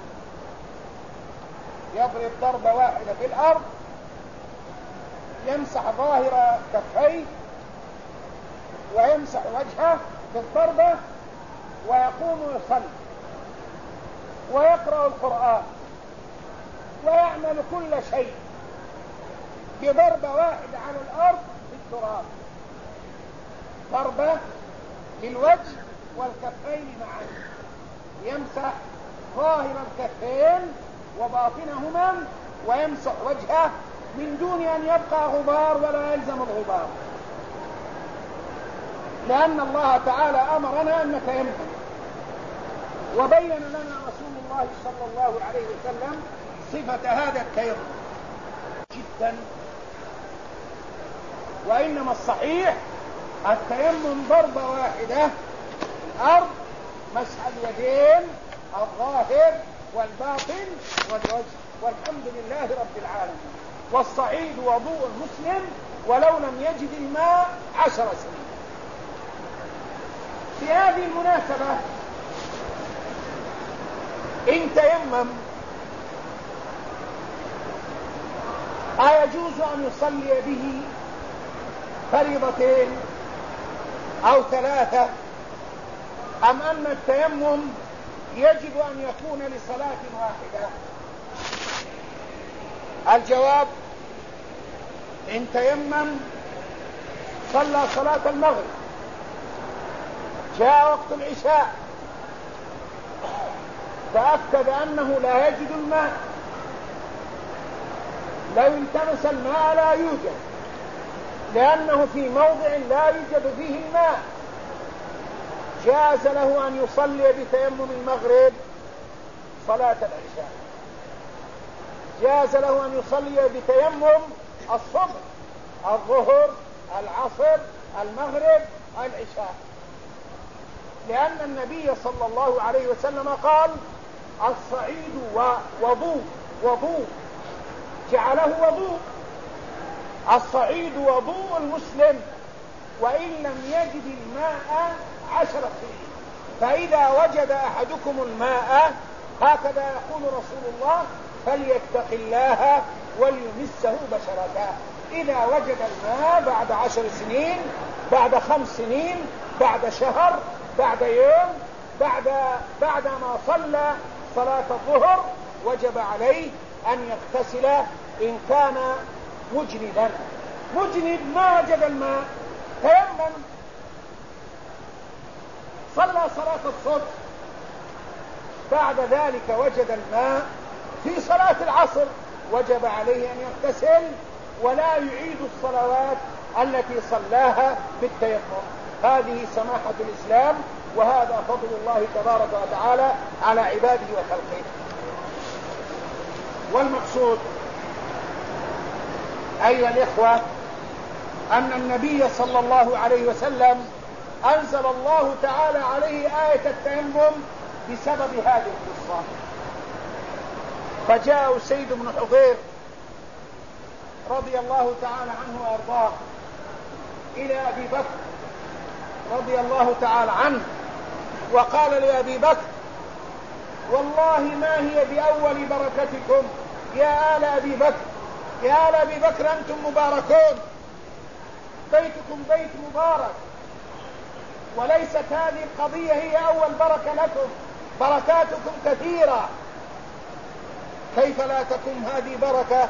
يضرب ضربة واحدة في الأرض، يمسح ظاهر كفيه ويمسح وجهه بالضربة، ويقوم يصلي ويقرأ القرآن ويعمل كل شيء بضربة واحدة على الأرض بالتراب، ضربة للوجه والكفين معا، يمسح ظاهر الكفين وباطنهما ويمسح وجهه من دون أن يبقى غبار ولا يلزم الغبار، لأن الله تعالى أمرنا أن نتيمم، وبين لنا رسول الله صلى الله عليه وسلم صفة هذا التيمم جدا. وإنما الصحيح التيمم ضربة واحدة الأرض، مسح اليدين الظاهر والباطن والوجه، والحمد لله رب العالمين. والصعيد وضوء المسلم ولو لم يجد الماء 10 سنين. في هذه المناسبة إن تيمم أيجوز أن يصلي به فريضتين أو 3، أم أن التيمم يجب أن يكون لصلاة واحدة؟ الجواب: إن تيمم صلى صلاة المغرب، جاء وقت العشاء تأكد أنه لا يجد الماء، لو التمس الماء لا يوجد، لأنه في موضع لا يوجد فيه الماء، جاز له أن يصلي بتيمم المغرب صلاة العشاء، جاز له أن يصلي بتيمم الصبح، الظهر، العصر، المغرب، العشاء، لأن النبي صلى الله عليه وسلم قال: الصعيد وضوء، جعله وضوء. الصعيد وضوء المسلم وإن لم يجد الماء 10 سنين. فإذا وجد أحدكم الماء، هكذا يقول رسول الله: فليتق الله وليمسه بشرته. إذا وجد الماء بعد 10 سنين، بعد 5 سنين، بعد شهر، بعد يوم، بعدما صلى صلاة الظهر، وجب عليه أن يغتسل إن كان مجنبا، مجند ما وجد الماء تيمم، صلى صلاة الصبح، بعد ذلك وجد الماء في صلاة العصر، وجب عليه أن يغتسل ولا يعيد الصلوات التي صلاها بالتيمم. هذه سماحة الإسلام، وهذا فضل الله تبارك وتعالى على عباده وخلقه. والمقصود أيها الإخوة أن النبي صلى الله عليه وسلم أنزل الله تعالى عليه آية التيمم بسبب هذه القصة. فجاء سيد بن حضير رضي الله تعالى عنه وأرضاه إلى أبي بكر رضي الله تعالى عنه، وقال لأبي بكر: والله ما هي بأول بركتكم يا آل أبي بكر، يا آل أبي بكر أنتم مباركون، بيتكم بيت مبارك، وليست هذه القضية هي أول بركة لكم، بركاتكم كثيرة، كيف لا تكون هذه بركة؟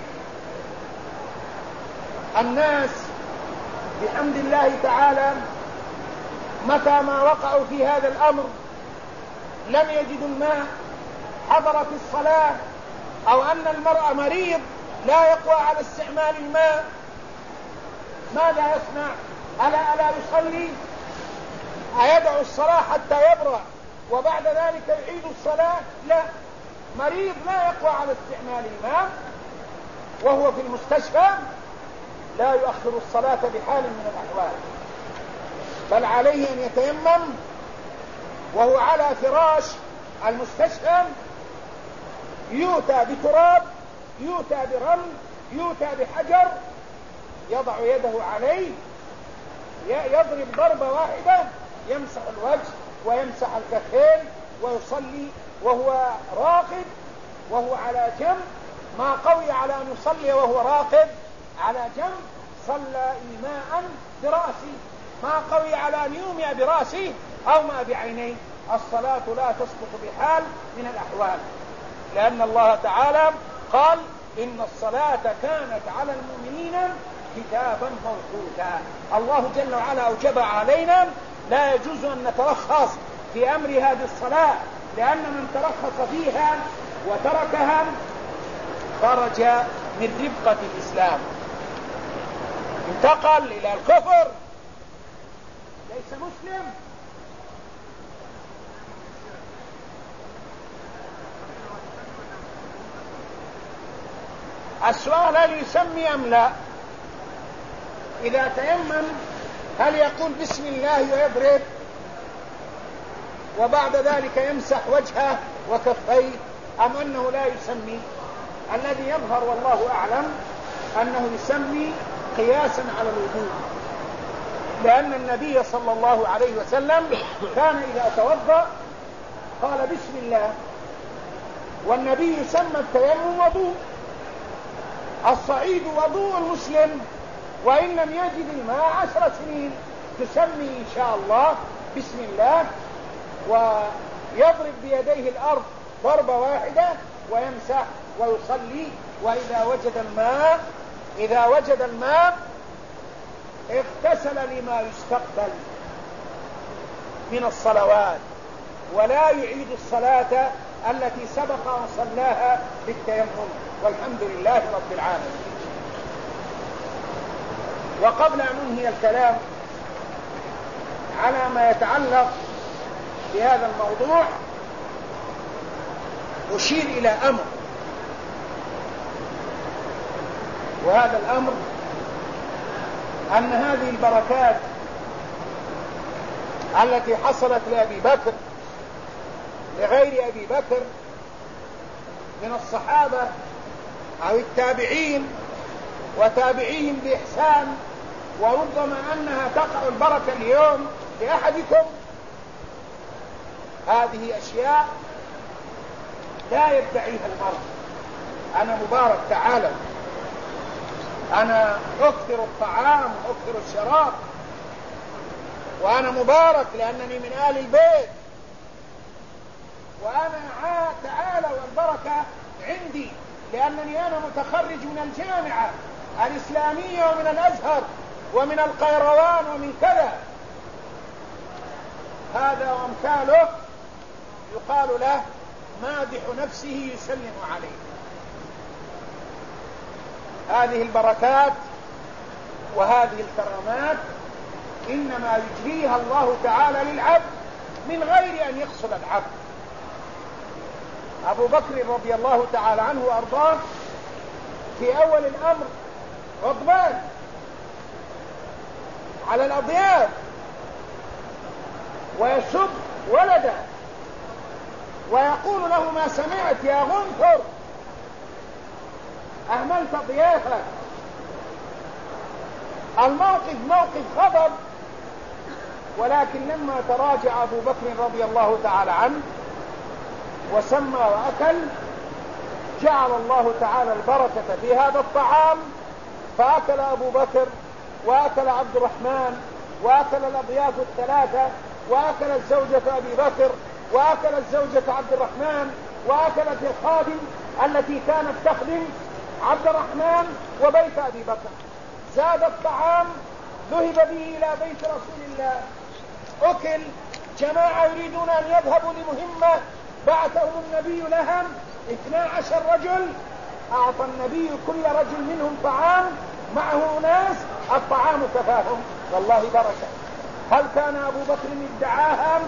الناس بحمد الله تعالى متى ما وقعوا في هذا الأمر لم يجدوا الماء، حضرت الصلاة، أو أن المرء مريض لا يقوى على استعمال الماء، ماذا يصنع؟ ألا يصلي؟ أيدع الصلاة حتى يبرأ وبعد ذلك يعيد الصلاة؟ لا، مريض لا يقوى على استعمال الماء وهو في المستشفى لا يؤخر الصلاة بحال من الأحوال، بل عليه أن يتيمم وهو على فراش المستشفى، يؤتى بتراب، يؤتى برمل، يؤتى بحجر، يضع يده عليه، يضرب ضربة واحدة، يمسح الوجه ويمسح الكفين ويصلي وهو راقد وهو على جنب. ما قوي على أن يصلي وهو راقد على جنب، صلى إيماء برأسه، ما قوي على أن يومئ برأسه أو ما بعينيه. الصلاة لا تسقط بحال من الأحوال، لأن الله تعالى قال: إن الصلاة كانت على المؤمنين كتابا موقوتا. الله جل وعلا أوجب علينا، لا يجوز أن نترخص في أمر هذه الصلاة، لأن من ترخص فيها وتركها خرج من رفقة الإسلام، انتقل إلى الكفر، ليس مسلم. السؤال: هل يسمي أم لا؟ إذا تيمم هل يقول بسم الله ويضرب وبعد ذلك يمسح وجهه وكفيه، أم أنه لا يسمي؟ الذي يظهر والله أعلم أنه يسمي قياسا على الوضوء، لأن النبي صلى الله عليه وسلم كان إذا توضأ قال بسم الله، والنبي يسمى التيمم وضوء. الصعيد وضوء المسلم، وإن لم يجد الماء 10 سنين تسمي إن شاء الله بسم الله، ويضرب بيديه الأرض ضربة واحدة ويمسح ويصلي. وإذا وجد الماء اغتسل لما يستقبل من الصلوات، ولا يعيد الصلاة التي سبق وصلاها بالتيمم، والحمد لله رب العالمين. وقبل أن أنهي الكلام على ما يتعلق بهذا الموضوع أشير إلى أمر، وهذا الأمر أن هذه البركات التي حصلت لأبي بكر لغير أبي بكر من الصحابة أو التابعين وتابعيهم بإحسان، وربما أنها تقع البركة اليوم لأحدكم، هذه أشياء لا يدعيها المرء. أنا مبارك، تعالوا، أنا أكثر الطعام وأكثر الشراب، وأنا مبارك لأنني من آل البيت، وأنا تعالى والبركة عندي لأنني أنا متخرج من الجامعة الإسلامية ومن الأزهر ومن القيروان ومن كذا، هذا وامثاله يقال له مادح نفسه يسلم عليه. هذه البركات وهذه الكرامات إنما يجريها الله تعالى للعبد من غير أن يقصد العبد. أبو بكر رضي الله تعالى عنه وأرضاه في أول الأمر غضبان على الأضياف ويسب ولده ويقول له ما سمعت يا غنفر أهملت ضيافك. الموقف موقف غضب، ولكن لما تراجع أبو بكر رضي الله تعالى عنه وسمى وأكل جعل الله تعالى البركة في هذا الطعام، فأكل أبو بكر وأكل عبد الرحمن وأكل الأضياف الثلاثة وأكلت زوجة أبي بكر وأكلت زوجة عبد الرحمن وأكلت الخادم التي كانت تخدم عبد الرحمن وبيت أبي بكر. زاد الطعام، ذهب به إلى بيت رسول الله، أكل. جماعة يريدون أن يذهبوا لمهمة بعثهم النبي لهم 12 رجل، أعطى النبي كل رجل منهم طعام، معه ناس الطعام كفاهم، والله بركة. هل كان أبو بكر ادعاها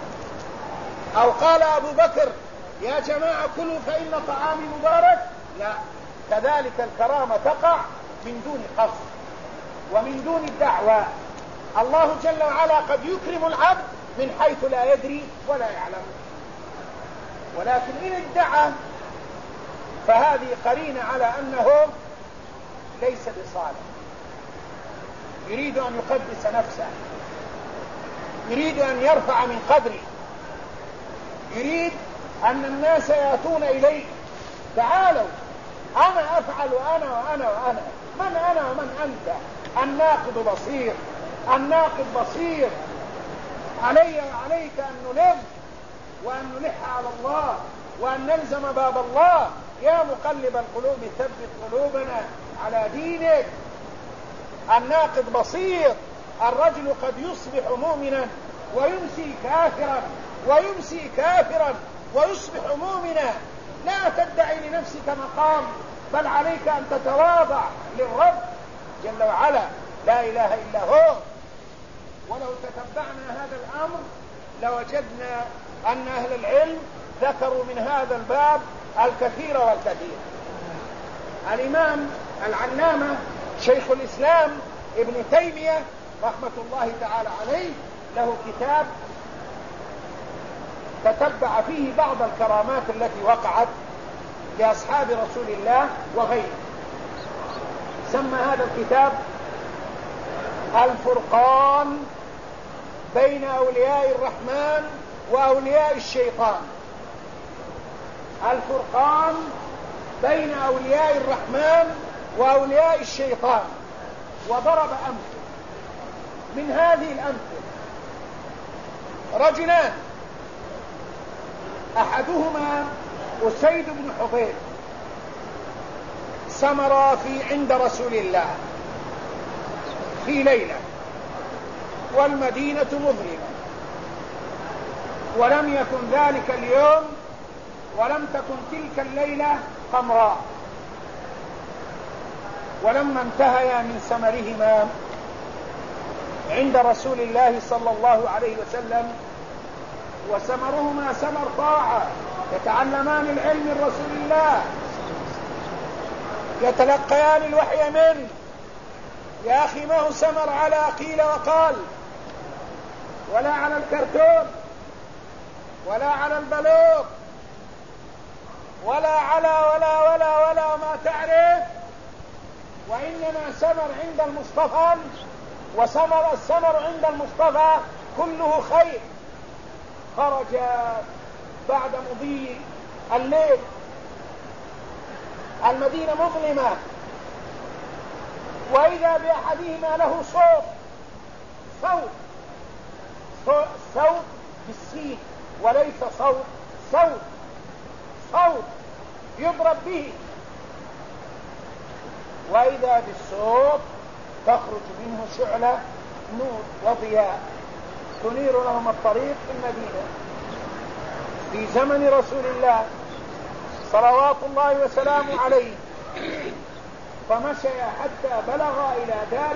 أو قال أبو بكر يا جماعة كلوا فإن طعامي مبارك؟ لا، كذلك الكرامة تقع من دون قصد ومن دون الدعوة. الله جل وعلا قد يكرم العبد من حيث لا يدري ولا يعلم، ولكن إن ادعى فهذه قرينة على أنه ليس بصالح، يريد أن يقدس نفسه، يريد أن يرفع من قدره، يريد أن الناس يأتون إليه تعالوا أنا أفعل وأنا وأنا وأنا، من أنا ومن أنت؟ الناقد بصير، الناقد بصير. علي وعليك أن نلم وأن نلح على الله وأن نلزم باب الله. يا مقلب القلوب ثبت قلوبنا على دينك. الناقد بصير. الرجل قد يصبح مؤمنا ويمسي كافرا ويمسي كافرا ويصبح مؤمنا. لا تدعي لنفسك مقام، بل عليك أن تتواضع للرب جل وعلا لا إله إلا هو. ولو تتبعنا هذا الأمر لوجدنا أن أهل العلم ذكروا من هذا الباب الكثير والكثير. الإمام العلامة شيخ الإسلام ابن تيمية رحمة الله تعالى عليه له كتاب تتبع فيه بعض الكرامات التي وقعت لأصحاب رسول الله وغيره. سمى هذا الكتاب الفرقان بين أولياء الرحمن وأولياء الشيطان. الفرقان بين أولياء الرحمن وأولياء الشيطان. وضرب أمثلة. من هذه الأمثلة رجلان، أحدهما أسيد بن حضير سمر عند رسول الله في ليلة والمدينة مظلمة، ولم يكن ذلك اليوم ولم تكن تلك الليلة قمراء. ولما انتهيا من سمرهما عند رسول الله صلى الله عليه وسلم، وسمرهما سمر طاعة، يتعلمان العلم من رسول الله، يتلقيان الوحي منه. يا أخي ما هو سمر على قيل وقال، ولا على الكرتون، ولا على البلوغ، ولا على ولا ما تعرف، وإنما سمر عند المصطفى. وسمر السمر عند المصطفى كله خير. خرج بعد مضي الليل، المدينة مظلمة، وإذا بأحدهما له صوت بالسين وليس صوت يضرب به. وإذا بالصوت تخرج منه شعلة نور وضياء تنير لهم الطريق في المدينة. في زمن رسول الله صلوات الله وسلامه عليه فمشى حتى بلغ إلى دار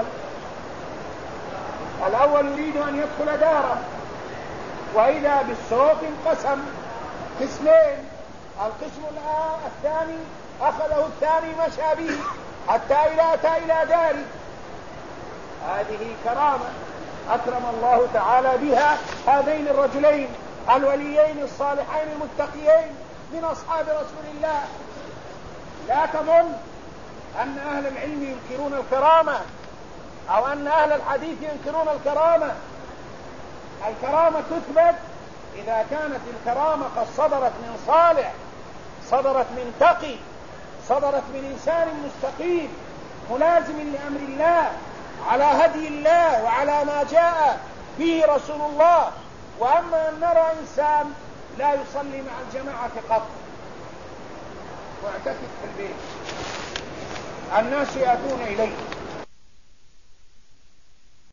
الأول يريد أن يدخل داره، وإذا بالصوت انقسم قسمين، القسم الثاني أخذه الثاني مشى به حتى إذا أتى إلى داره. هذه كرامة أكرم الله تعالى بها هذين الرجلين الوليين الصالحين المتقيين من أصحاب رسول الله. لا تظن أن أهل العلم ينكرون الكرامة أو أن أهل الحديث ينكرون الكرامة. الكرامة تثبت إذا كانت الكرامة قد صدرت من صالح، صدرت من تقي، صدرت من إنسان مستقيم ملازم لأمر الله على هدي الله وعلى ما جاء به رسول الله. وأما أن نرى إنسان لا يصلي مع الجماعة قط واعتكف في البيت، الناس يأتون إليه